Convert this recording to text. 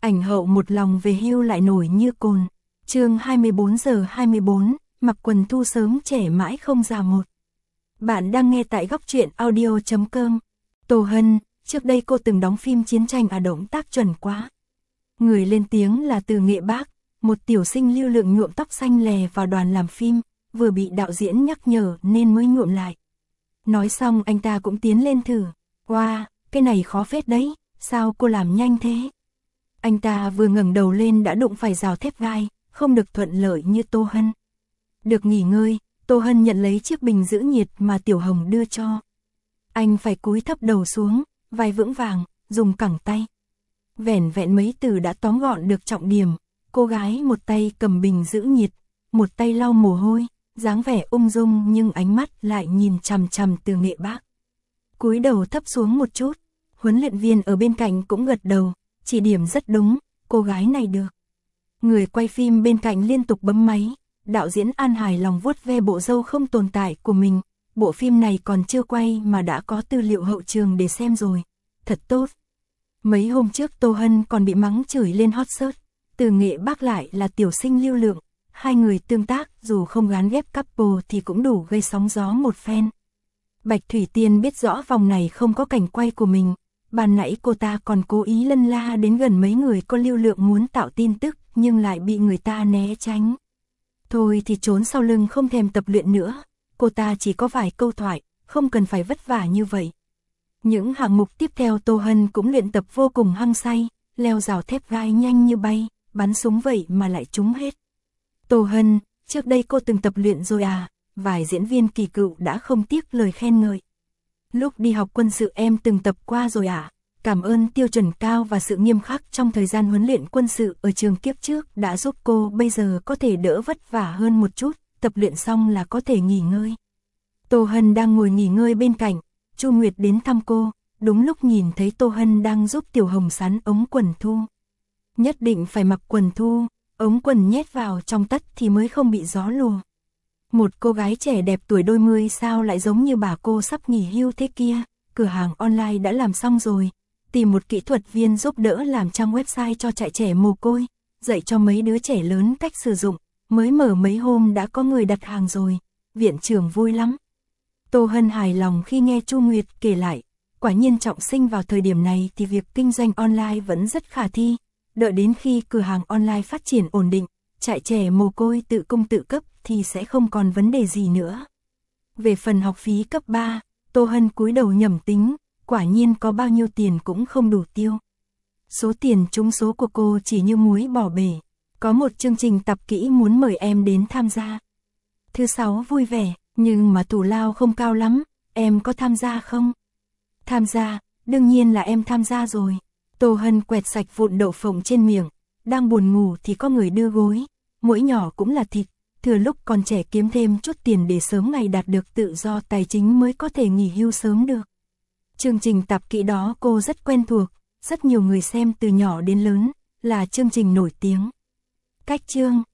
Ảnh hậu một lòng về hưu lại nổi như cồn. Chương 24:24, mặc quần thu sớm trẻ mãi không già một. Bạn đang nghe tại góc truyện audio.com. Tô Hân, trước đây cô từng đóng phim chiến tranh động tác chuẩn quá. Người lên tiếng là Từ Nghệ Bác, một tiểu sinh lưu lượng nhuộm tóc xanh lè vào đoàn làm phim, vừa bị đạo diễn nhắc nhở nên mới nhuộm lại. Nói xong anh ta cũng tiến lên thử. Wow, cái này khó phết đấy, sao cô làm nhanh thế? Anh ta vừa ngẩng đầu lên đã đụng phải rào thép gai, không được thuận lợi như Tô Hân. Được nghỉ ngơi, Tô Hân nhận lấy chiếc bình giữ nhiệt mà Tiểu Hồng đưa cho. Anh phải cúi thấp đầu xuống, vai vững vàng, dùng cẳng tay. Vẻn vẹn mấy từ đã tóm gọn được trọng điểm. Cô gái một tay cầm bình giữ nhiệt, một tay lau mồ hôi, dáng vẻ ung dung nhưng ánh mắt lại nhìn chằm chằm Từ Nghệ Bác. Cúi đầu thấp xuống một chút, huấn luyện viên ở bên cạnh cũng gật đầu, chỉ điểm rất đúng, cô gái này được. Người quay phim bên cạnh liên tục bấm máy, đạo diễn An hài lòng vuốt ve bộ râu không tồn tại của mình. Bộ phim này còn chưa quay mà đã có tư liệu hậu trường để xem rồi, thật tốt. Mấy hôm trước Tô Hân còn bị mắng chửi lên hot search, Từ Nghệ Bác lại là tiểu sinh lưu lượng, hai người tương tác dù không gán ghép couple thì cũng đủ gây sóng gió một phen. Bạch Thủy Tiên biết rõ vòng này không có cảnh quay của mình, ban nãy cô ta còn cố ý lân la đến gần mấy người có lưu lượng muốn tạo tin tức nhưng lại bị người ta né tránh. Thôi thì trốn sau lưng không thèm tập luyện nữa, cô ta chỉ có vài câu thoại, không cần phải vất vả như vậy. Những hạng mục tiếp theo Tô Hân cũng luyện tập vô cùng hăng say, leo rào thép gai nhanh như bay, bắn súng vậy mà lại trúng hết. Tô Hân, trước đây cô từng tập luyện rồi à? Vài diễn viên kỳ cựu đã không tiếc lời khen ngợi. Lúc đi học quân sự em từng tập qua rồi à? Cảm ơn tiêu chuẩn cao và sự nghiêm khắc trong thời gian huấn luyện quân sự ở trường kiếp trước đã giúp cô bây giờ có thể đỡ vất vả hơn một chút, tập luyện xong là có thể nghỉ ngơi. Tô Hân đang ngồi nghỉ ngơi bên cạnh, Chu Nguyệt đến thăm cô, đúng lúc nhìn thấy Tô Hân đang giúp Tiểu Hồng sắn ống quần thu. Nhất định phải mặc quần thu, ống quần nhét vào trong tất thì mới không bị gió lùa. Một cô gái trẻ đẹp tuổi đôi mươi sao lại giống như bà cô sắp nghỉ hưu thế kia, cửa hàng online đã làm xong rồi, tìm một kỹ thuật viên giúp đỡ làm trang website cho trại trẻ mồ côi, dạy cho mấy đứa trẻ lớn cách sử dụng, mới mở mấy hôm đã có người đặt hàng rồi, viện trưởng vui lắm. Tô Hân hài lòng khi nghe Chu Nguyệt kể lại, quả nhiên trọng sinh vào thời điểm này thì việc kinh doanh online vẫn rất khả thi, đợi đến khi cửa hàng online phát triển ổn định, trại trẻ mồ côi tự cung tự cấp thì sẽ không còn vấn đề gì nữa. Về phần học phí cấp 3, Tô Hân cúi đầu nhẩm tính, quả nhiên có bao nhiêu tiền cũng không đủ tiêu. Số tiền trúng số của cô chỉ như muối bỏ bể. Có một chương trình tập kỹ muốn mời em đến tham gia. Thứ 6 vui vẻ, nhưng mà thù lao không cao lắm, em có tham gia không? Tham gia, đương nhiên là em tham gia rồi. Tô Hân quẹt sạch vụn đậu phộng trên miệng, đang buồn ngủ thì có người đưa gối, mỗi nhỏ cũng là thịt, thừa lúc còn trẻ kiếm thêm chút tiền để sớm ngày đạt được tự do tài chính mới có thể nghỉ hưu sớm được. Chương trình tạp kỹ đó cô rất quen thuộc, rất nhiều người xem từ nhỏ đến lớn, là chương trình nổi tiếng. Cách chương